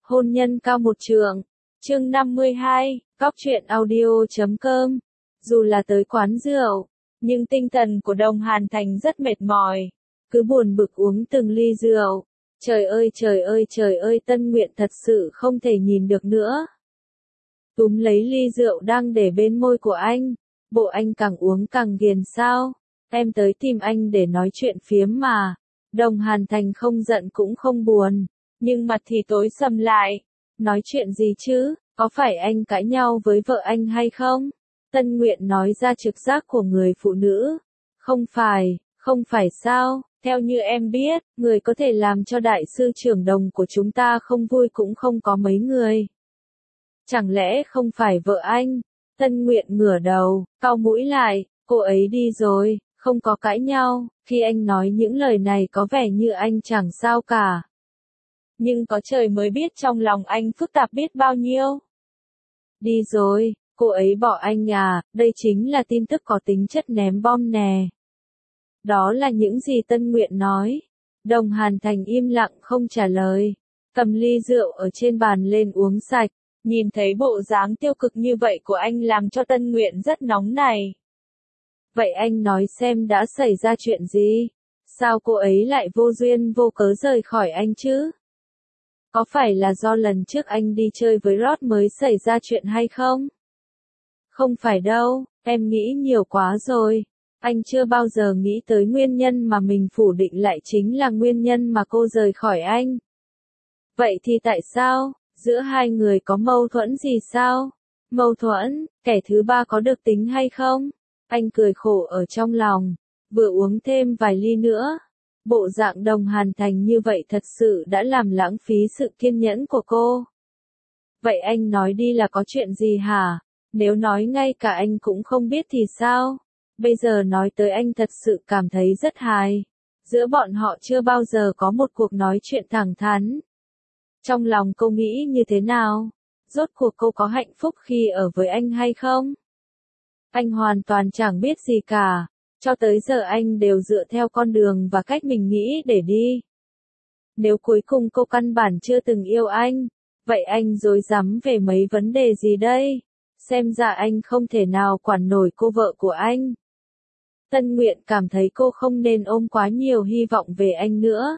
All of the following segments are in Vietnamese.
Hôn nhân cao một trượng. Chương 52, Cóc truyện audio.com. Dù là tới quán rượu, nhưng tinh thần của Đồng Hàn Thành rất mệt mỏi, cứ buồn bực uống từng ly rượu. Trời ơi trời ơi trời ơi, Tân Nguyện thật sự không thể nhìn được nữa. Túm lấy ly rượu đang để bên môi của anh, bộ anh càng uống càng ghiền sao? Em tới tìm anh để nói chuyện phiếm mà. Đồng Hàn Thành không giận cũng không buồn, nhưng mặt thì tối sầm lại. Nói chuyện gì chứ, có phải anh cãi nhau với vợ anh hay không? Tân Nguyện nói ra trực giác của người phụ nữ. Không phải sao, theo như em biết, người có thể làm cho đại sư trưởng Đồng của chúng ta không vui cũng không có mấy người. Chẳng lẽ không phải vợ anh? Tân Nguyện ngửa đầu, cau mũi lại, cô ấy đi rồi, không có cãi nhau. Khi anh nói những lời này có vẻ như anh chẳng sao cả. Nhưng có trời mới biết trong lòng anh phức tạp biết bao nhiêu. Đi rồi, cô ấy bỏ anh à, đây chính là tin tức có tính chất ném bom nè. Đó là những gì Tân Nguyện nói. Đồng Hàn Thành im lặng không trả lời, cầm ly rượu ở trên bàn lên uống sạch. Nhìn thấy bộ dáng tiêu cực như vậy của anh làm cho Tân Nguyện rất nóng này. Vậy anh nói xem đã xảy ra chuyện gì? Sao cô ấy lại vô duyên vô cớ rời khỏi anh chứ? Có phải là do lần trước anh đi chơi với Rod mới xảy ra chuyện hay không? Không phải đâu, em nghĩ nhiều quá rồi. Anh chưa bao giờ nghĩ tới nguyên nhân mà mình phủ định lại chính là nguyên nhân mà cô rời khỏi anh. Vậy thì tại sao? Giữa hai người có mâu thuẫn gì sao? Mâu thuẫn, kẻ thứ ba có được tính hay không? Anh cười khổ ở trong lòng, vừa uống thêm vài ly nữa. Bộ dạng Đồng Hàn Thành như vậy thật sự đã làm lãng phí sự kiên nhẫn của cô. Vậy anh nói đi là có chuyện gì hả? Nếu nói ngay cả anh cũng không biết thì sao? Bây giờ nói tới anh thật sự cảm thấy rất hài. Giữa bọn họ chưa bao giờ có một cuộc nói chuyện thẳng thắn. Trong lòng cô nghĩ như thế nào? Rốt cuộc cô có hạnh phúc khi ở với anh hay không? Anh hoàn toàn chẳng biết gì cả. Cho tới giờ anh đều dựa theo con đường và cách mình nghĩ để đi. Nếu cuối cùng cô căn bản chưa từng yêu anh, vậy anh rối rắm về mấy vấn đề gì đây? Xem ra anh không thể nào quản nổi cô vợ của anh. Tân Nguyện cảm thấy cô không nên ôm quá nhiều hy vọng về anh nữa.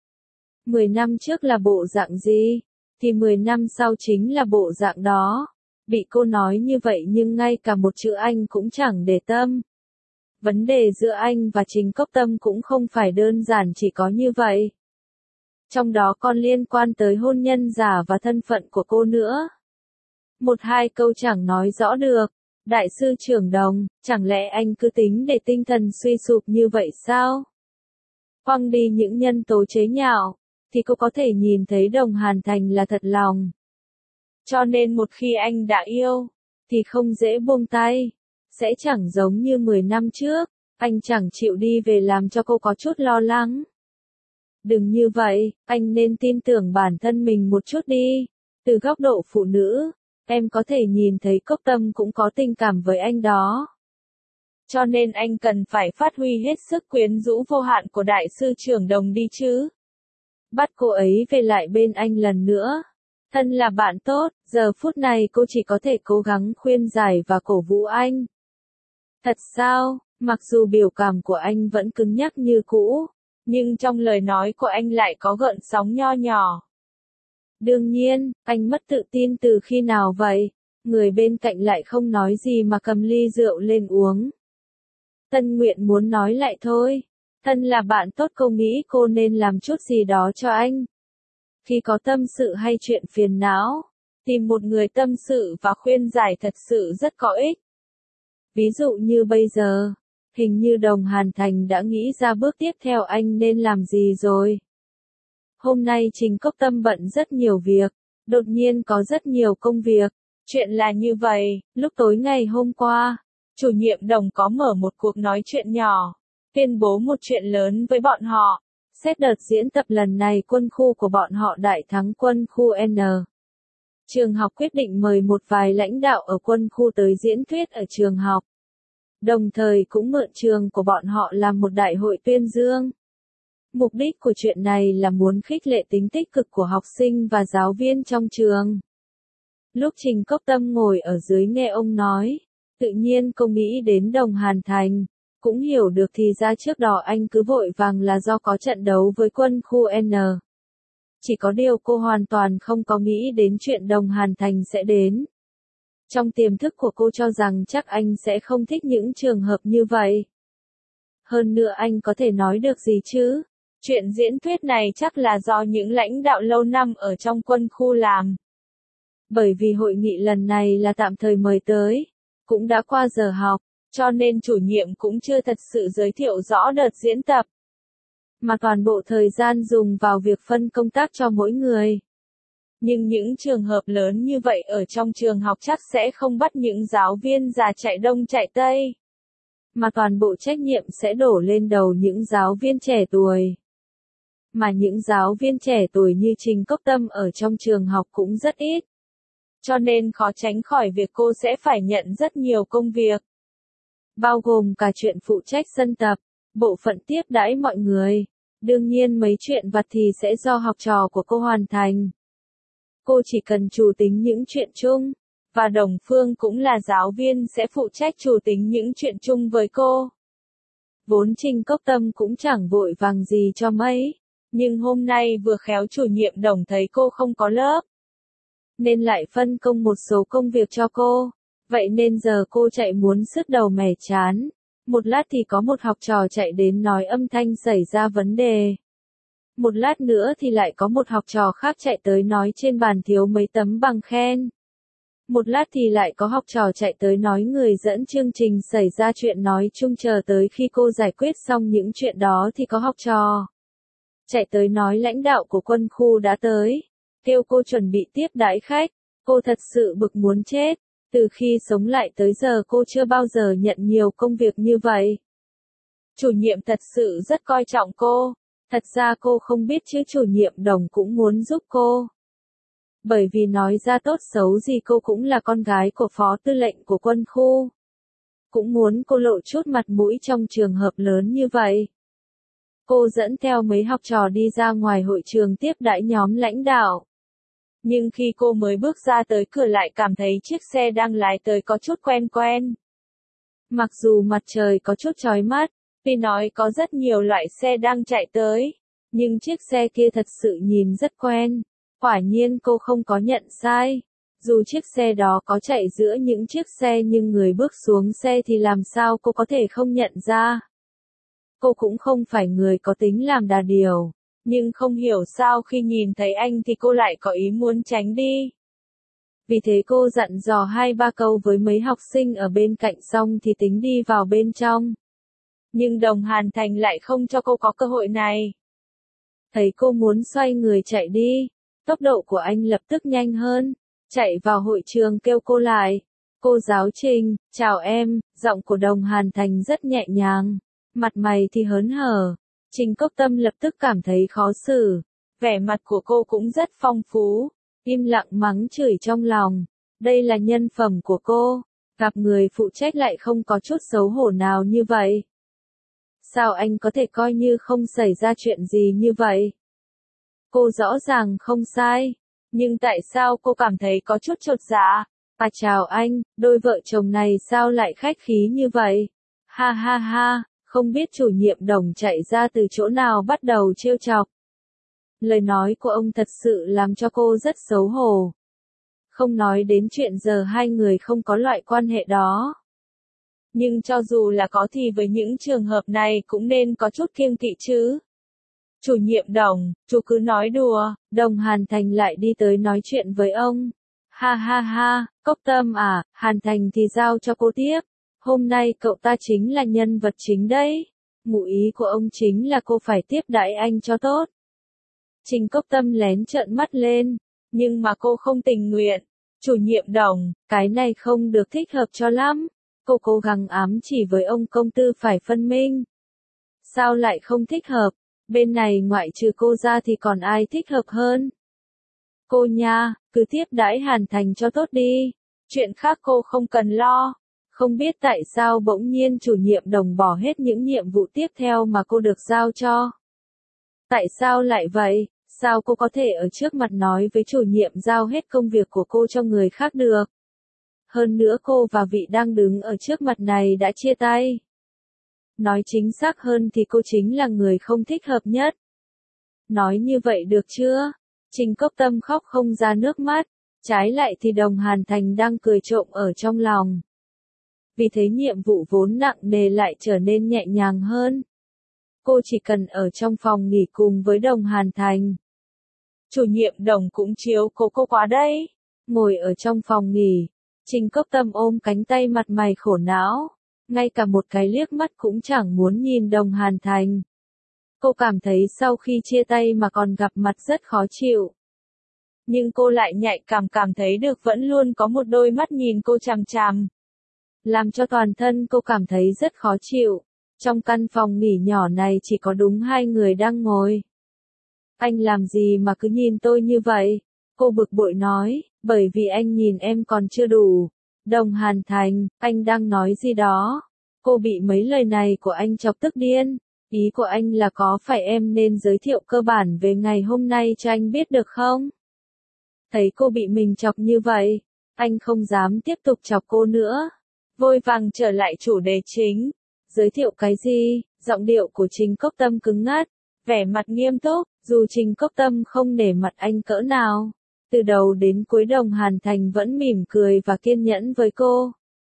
10 năm trước là bộ dạng gì, thì 10 năm sau chính là bộ dạng đó. Bị cô nói như vậy nhưng ngay cả một chữ anh cũng chẳng để tâm. Vấn đề giữa anh và Trình Cốc Tâm cũng không phải đơn giản chỉ có như vậy. Trong đó còn liên quan tới hôn nhân giả và thân phận của cô nữa. Một hai câu chẳng nói rõ được. Đại sư trưởng Đồng, chẳng lẽ anh cứ tính để tinh thần suy sụp như vậy sao? Quăng đi những nhân tố chế nhạo, thì cô có thể nhìn thấy Đồng Hàn Thành là thật lòng. Cho nên một khi anh đã yêu, thì không dễ buông tay. Sẽ chẳng giống như 10 năm trước, anh chẳng chịu đi về làm cho cô có chút lo lắng. Đừng như vậy, anh nên tin tưởng bản thân mình một chút đi. Từ góc độ phụ nữ, em có thể nhìn thấy Cốc Tâm cũng có tình cảm với anh đó. Cho nên anh cần phải phát huy hết sức quyến rũ vô hạn của đại sư trưởng Đồng đi chứ. Bắt cô ấy về lại bên anh lần nữa. Thân là bạn tốt, giờ phút này cô chỉ có thể cố gắng khuyên giải và cổ vũ anh. Thật sao, mặc dù biểu cảm của anh vẫn cứng nhắc như cũ, nhưng trong lời nói của anh lại có gợn sóng nho nhỏ. Đương nhiên, anh mất tự tin từ khi nào vậy? Người bên cạnh lại không nói gì mà cầm ly rượu lên uống. Tân Nguyện muốn nói lại thôi. Thân là bạn tốt, cô nghĩ cô nên làm chút gì đó cho anh. Khi có tâm sự hay chuyện phiền não, tìm một người tâm sự và khuyên giải thật sự rất có ích. Ví dụ như bây giờ, hình như Đồng Hàn Thành đã nghĩ ra bước tiếp theo anh nên làm gì rồi. Hôm nay Trình Cốc Tâm bận rất nhiều việc, đột nhiên có rất nhiều công việc. Chuyện là như vậy, lúc tối ngày hôm qua, chủ nhiệm Đồng có mở một cuộc nói chuyện nhỏ, tuyên bố một chuyện lớn với bọn họ. Xét đợt diễn tập lần này quân khu của bọn họ đại thắng quân khu N. Trường học quyết định mời một vài lãnh đạo ở quân khu tới diễn thuyết ở trường học. Đồng thời cũng mượn trường của bọn họ làm một đại hội tuyên dương. Mục đích của chuyện này là muốn khích lệ tính tích cực của học sinh và giáo viên trong trường. Lúc Trình Cốc Tâm ngồi ở dưới nghe ông nói, tự nhiên cô nghĩ đến Đồng Hàn Thành, cũng hiểu được thì ra trước đó anh cứ vội vàng là do có trận đấu với quân khu N. Chỉ có điều cô hoàn toàn không có nghĩ đến chuyện Đồng Hàn Thành sẽ đến. Trong tiềm thức của cô cho rằng chắc anh sẽ không thích những trường hợp như vậy. Hơn nữa anh có thể nói được gì chứ? Chuyện diễn thuyết này chắc là do những lãnh đạo lâu năm ở trong quân khu làm. Bởi vì hội nghị lần này là tạm thời mời tới, cũng đã qua giờ học, cho nên chủ nhiệm cũng chưa thật sự giới thiệu rõ đợt diễn tập. Mà toàn bộ thời gian dùng vào việc phân công tác cho mỗi người. Nhưng những trường hợp lớn như vậy ở trong trường học chắc sẽ không bắt những giáo viên già chạy đông chạy tây. Mà toàn bộ trách nhiệm sẽ đổ lên đầu những giáo viên trẻ tuổi. Mà những giáo viên trẻ tuổi như Trình Cốc Tâm ở trong trường học cũng rất ít. Cho nên khó tránh khỏi việc cô sẽ phải nhận rất nhiều công việc. Bao gồm cả chuyện phụ trách sân tập, bộ phận tiếp đãi mọi người. Đương nhiên mấy chuyện vặt thì sẽ do học trò của cô hoàn thành. Cô chỉ cần chủ tính những chuyện chung, và Đồng Phương cũng là giáo viên sẽ phụ trách chủ tính những chuyện chung với cô. Vốn Trình Cốc Tâm cũng chẳng vội vàng gì cho mấy, nhưng hôm nay vừa khéo chủ nhiệm Đồng thấy cô không có lớp, nên lại phân công một số công việc cho cô, vậy nên giờ cô chạy muốn sứt đầu mẻ chán. Một lát thì có một học trò chạy đến nói âm thanh xảy ra vấn đề. Một lát nữa thì lại có một học trò khác chạy tới nói trên bàn thiếu mấy tấm bằng khen. Một lát thì lại có học trò chạy tới nói người dẫn chương trình xảy ra chuyện nói chung, chờ tới khi cô giải quyết xong những chuyện đó thì có học trò chạy tới nói lãnh đạo của quân khu đã tới, kêu cô chuẩn bị tiếp đãi khách. Cô thật sự bực muốn chết, từ khi sống lại tới giờ cô chưa bao giờ nhận nhiều công việc như vậy. Chủ nhiệm thật sự rất coi trọng cô, thật ra cô không biết chứ chủ nhiệm Đồng cũng muốn giúp cô. Bởi vì nói ra tốt xấu gì cô cũng là con gái của phó tư lệnh của quân khu. Cũng muốn cô lộ chút mặt mũi trong trường hợp lớn như vậy. Cô dẫn theo mấy học trò đi ra ngoài hội trường tiếp đãi nhóm lãnh đạo. Nhưng khi cô mới bước ra tới cửa lại cảm thấy chiếc xe đang lái tới có chút quen quen. Mặc dù mặt trời có chút chói mắt, vì nói có rất nhiều loại xe đang chạy tới, nhưng chiếc xe kia thật sự nhìn rất quen. Quả nhiên cô không có nhận sai. Dù chiếc xe đó có chạy giữa những chiếc xe nhưng người bước xuống xe thì làm sao cô có thể không nhận ra. Cô cũng không phải người có tính làm đà điều, nhưng không hiểu sao khi nhìn thấy anh thì cô lại có ý muốn tránh đi. Vì thế cô dặn dò 2-3 câu với mấy học sinh ở bên cạnh xong thì tính đi vào bên trong. Nhưng Đồng Hàn Thành lại không cho cô có cơ hội này. Thấy cô muốn xoay người chạy đi, tốc độ của anh lập tức nhanh hơn, chạy vào hội trường kêu cô lại. Cô giáo Trình, chào em, giọng của Đồng Hàn Thành rất nhẹ nhàng, mặt mày thì hớn hở. Trình Cốc Tâm lập tức cảm thấy khó xử, vẻ mặt của cô cũng rất phong phú, im lặng mắng chửi trong lòng. Đây là nhân phẩm của cô, gặp người phụ trách lại không có chút xấu hổ nào như vậy. Sao anh có thể coi như không xảy ra chuyện gì như vậy? Cô rõ ràng không sai, nhưng tại sao cô cảm thấy có chút chột dạ? À chào anh, đôi vợ chồng này sao lại khách khí như vậy? Ha ha ha, không biết chủ nhiệm Đồng chạy ra từ chỗ nào bắt đầu trêu chọc. Lời nói của ông thật sự làm cho cô rất xấu hổ. Không nói đến chuyện giờ hai người không có loại quan hệ đó. Nhưng cho dù là có thì với những trường hợp này cũng nên có chút kiêng kỵ chứ. Chủ nhiệm Đồng, chú cứ nói đùa. Đồng Hàn Thành lại đi tới nói chuyện với ông. Ha ha ha, Cốc Tâm à, Hàn Thành thì giao cho cô tiếp. Hôm nay cậu ta chính là nhân vật chính đấy. Ngụ ý của ông chính là cô phải tiếp đãi anh cho tốt. Trình Cốc Tâm lén trợn mắt lên, nhưng mà cô không tình nguyện. Chủ nhiệm Đồng, cái này không được thích hợp cho lắm. Cô cố gắng ám chỉ với ông công tư phải phân minh. Sao lại không thích hợp? Bên này ngoại trừ cô ra thì còn ai thích hợp hơn? Cô nha, cứ tiếp đãi Hàn Thành cho tốt đi. Chuyện khác cô không cần lo. Không biết tại sao bỗng nhiên chủ nhiệm Đồng bỏ hết những nhiệm vụ tiếp theo mà cô được giao cho. Tại sao lại vậy? Sao cô có thể ở trước mặt nói với chủ nhiệm giao hết công việc của cô cho người khác được? Hơn nữa cô và vị đang đứng ở trước mặt này đã chia tay. Nói chính xác hơn thì cô chính là người không thích hợp nhất. Nói như vậy được chưa? Trình Cốc Tâm khóc không ra nước mắt, trái lại thì Đồng Hàn Thành đang cười trộm ở trong lòng. Vì thế nhiệm vụ vốn nặng nề lại trở nên nhẹ nhàng hơn. Cô chỉ cần ở trong phòng nghỉ cùng với Đồng Hàn Thành. Chủ nhiệm Đồng cũng chiếu cố cô quá đấy. Ngồi ở trong phòng nghỉ, Trình Cốc Tâm ôm cánh tay mặt mày khổ não, ngay cả một cái liếc mắt cũng chẳng muốn nhìn Đồng Hàn Thành. Cô cảm thấy sau khi chia tay mà còn gặp mặt rất khó chịu. Nhưng cô lại nhạy cảm thấy được vẫn luôn có một đôi mắt nhìn cô chằm chằm. Làm cho toàn thân cô cảm thấy rất khó chịu. Trong căn phòng nghỉ nhỏ này chỉ có đúng hai người đang ngồi. Anh làm gì mà cứ nhìn tôi như vậy? Cô bực bội nói, bởi vì anh nhìn em còn chưa đủ. Đồng Hàn Thành, anh đang nói gì đó? Cô bị mấy lời này của anh chọc tức điên. Ý của anh là có phải em nên giới thiệu cơ bản về ngày hôm nay cho anh biết được không? Thấy cô bị mình chọc như vậy, anh không dám tiếp tục chọc cô nữa. Vội vàng trở lại chủ đề chính. Giới thiệu cái gì? Giọng điệu của Trình Cốc Tâm cứng ngắt, vẻ mặt nghiêm túc, dù Trình Cốc Tâm không nể mặt anh cỡ nào. Từ đầu đến cuối Đồng Hàn Thành vẫn mỉm cười và kiên nhẫn với cô.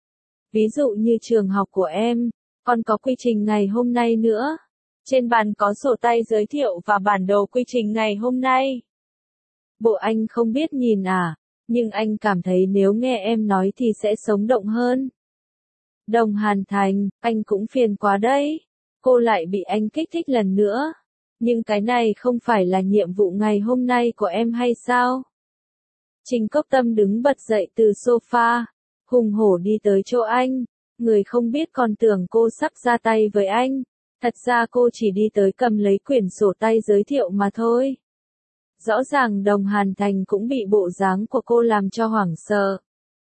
Ví dụ như trường học của em, còn có quy trình ngày hôm nay nữa. Trên bàn có sổ tay giới thiệu và bản đồ quy trình ngày hôm nay. Bộ anh không biết nhìn à, nhưng anh cảm thấy nếu nghe em nói thì sẽ sống động hơn. Đồng Hàn Thành, anh cũng phiền quá đấy. Cô lại bị anh kích thích lần nữa. Nhưng cái này không phải là nhiệm vụ ngày hôm nay của em hay sao? Trình Cốc Tâm đứng bật dậy từ sofa, hùng hổ đi tới chỗ anh. Người không biết còn tưởng cô sắp ra tay với anh. Thật ra cô chỉ đi tới cầm lấy quyển sổ tay giới thiệu mà thôi. Rõ ràng Đồng Hàn Thành cũng bị bộ dáng của cô làm cho hoảng sợ.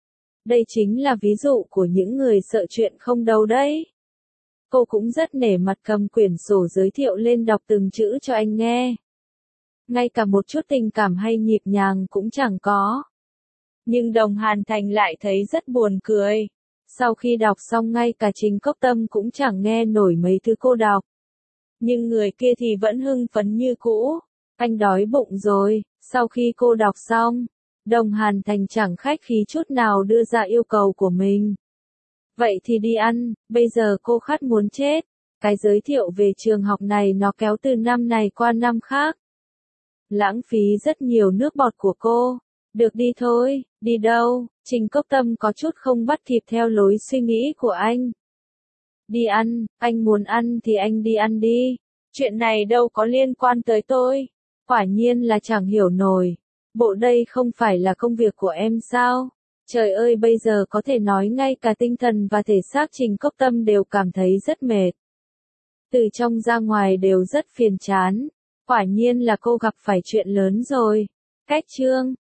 Đây chính là ví dụ của những người sợ chuyện không đâu đấy. Cô cũng rất nể mặt cầm quyển sổ giới thiệu lên đọc từng chữ cho anh nghe. Ngay cả một chút tình cảm hay nhịp nhàng cũng chẳng có. Nhưng Đồng Hàn Thành lại thấy rất buồn cười. Sau khi đọc xong ngay cả Trình Cốc Tâm cũng chẳng nghe nổi mấy thứ cô đọc. Nhưng người kia thì vẫn hưng phấn như cũ. Anh đói bụng rồi. Sau khi cô đọc xong, Đồng Hàn Thành chẳng khách khí chút nào đưa ra yêu cầu của mình. Vậy thì đi ăn, bây giờ cô khát muốn chết. Cái giới thiệu về trường học này nó kéo từ năm này qua năm khác. Lãng phí rất nhiều nước bọt của cô. Được đi thôi, đi đâu? Trình Cốc Tâm có chút không bắt kịp theo lối suy nghĩ của anh. Đi ăn, anh muốn ăn thì anh đi ăn đi. Chuyện này đâu có liên quan tới tôi. Quả nhiên là chẳng hiểu nổi. Bộ đây không phải là công việc của em sao? Trời ơi bây giờ có thể nói ngay cả tinh thần và thể xác Trình Cốc Tâm đều cảm thấy rất mệt. Từ trong ra ngoài đều rất phiền chán. Quả nhiên là cô gặp phải chuyện lớn rồi. Cách chương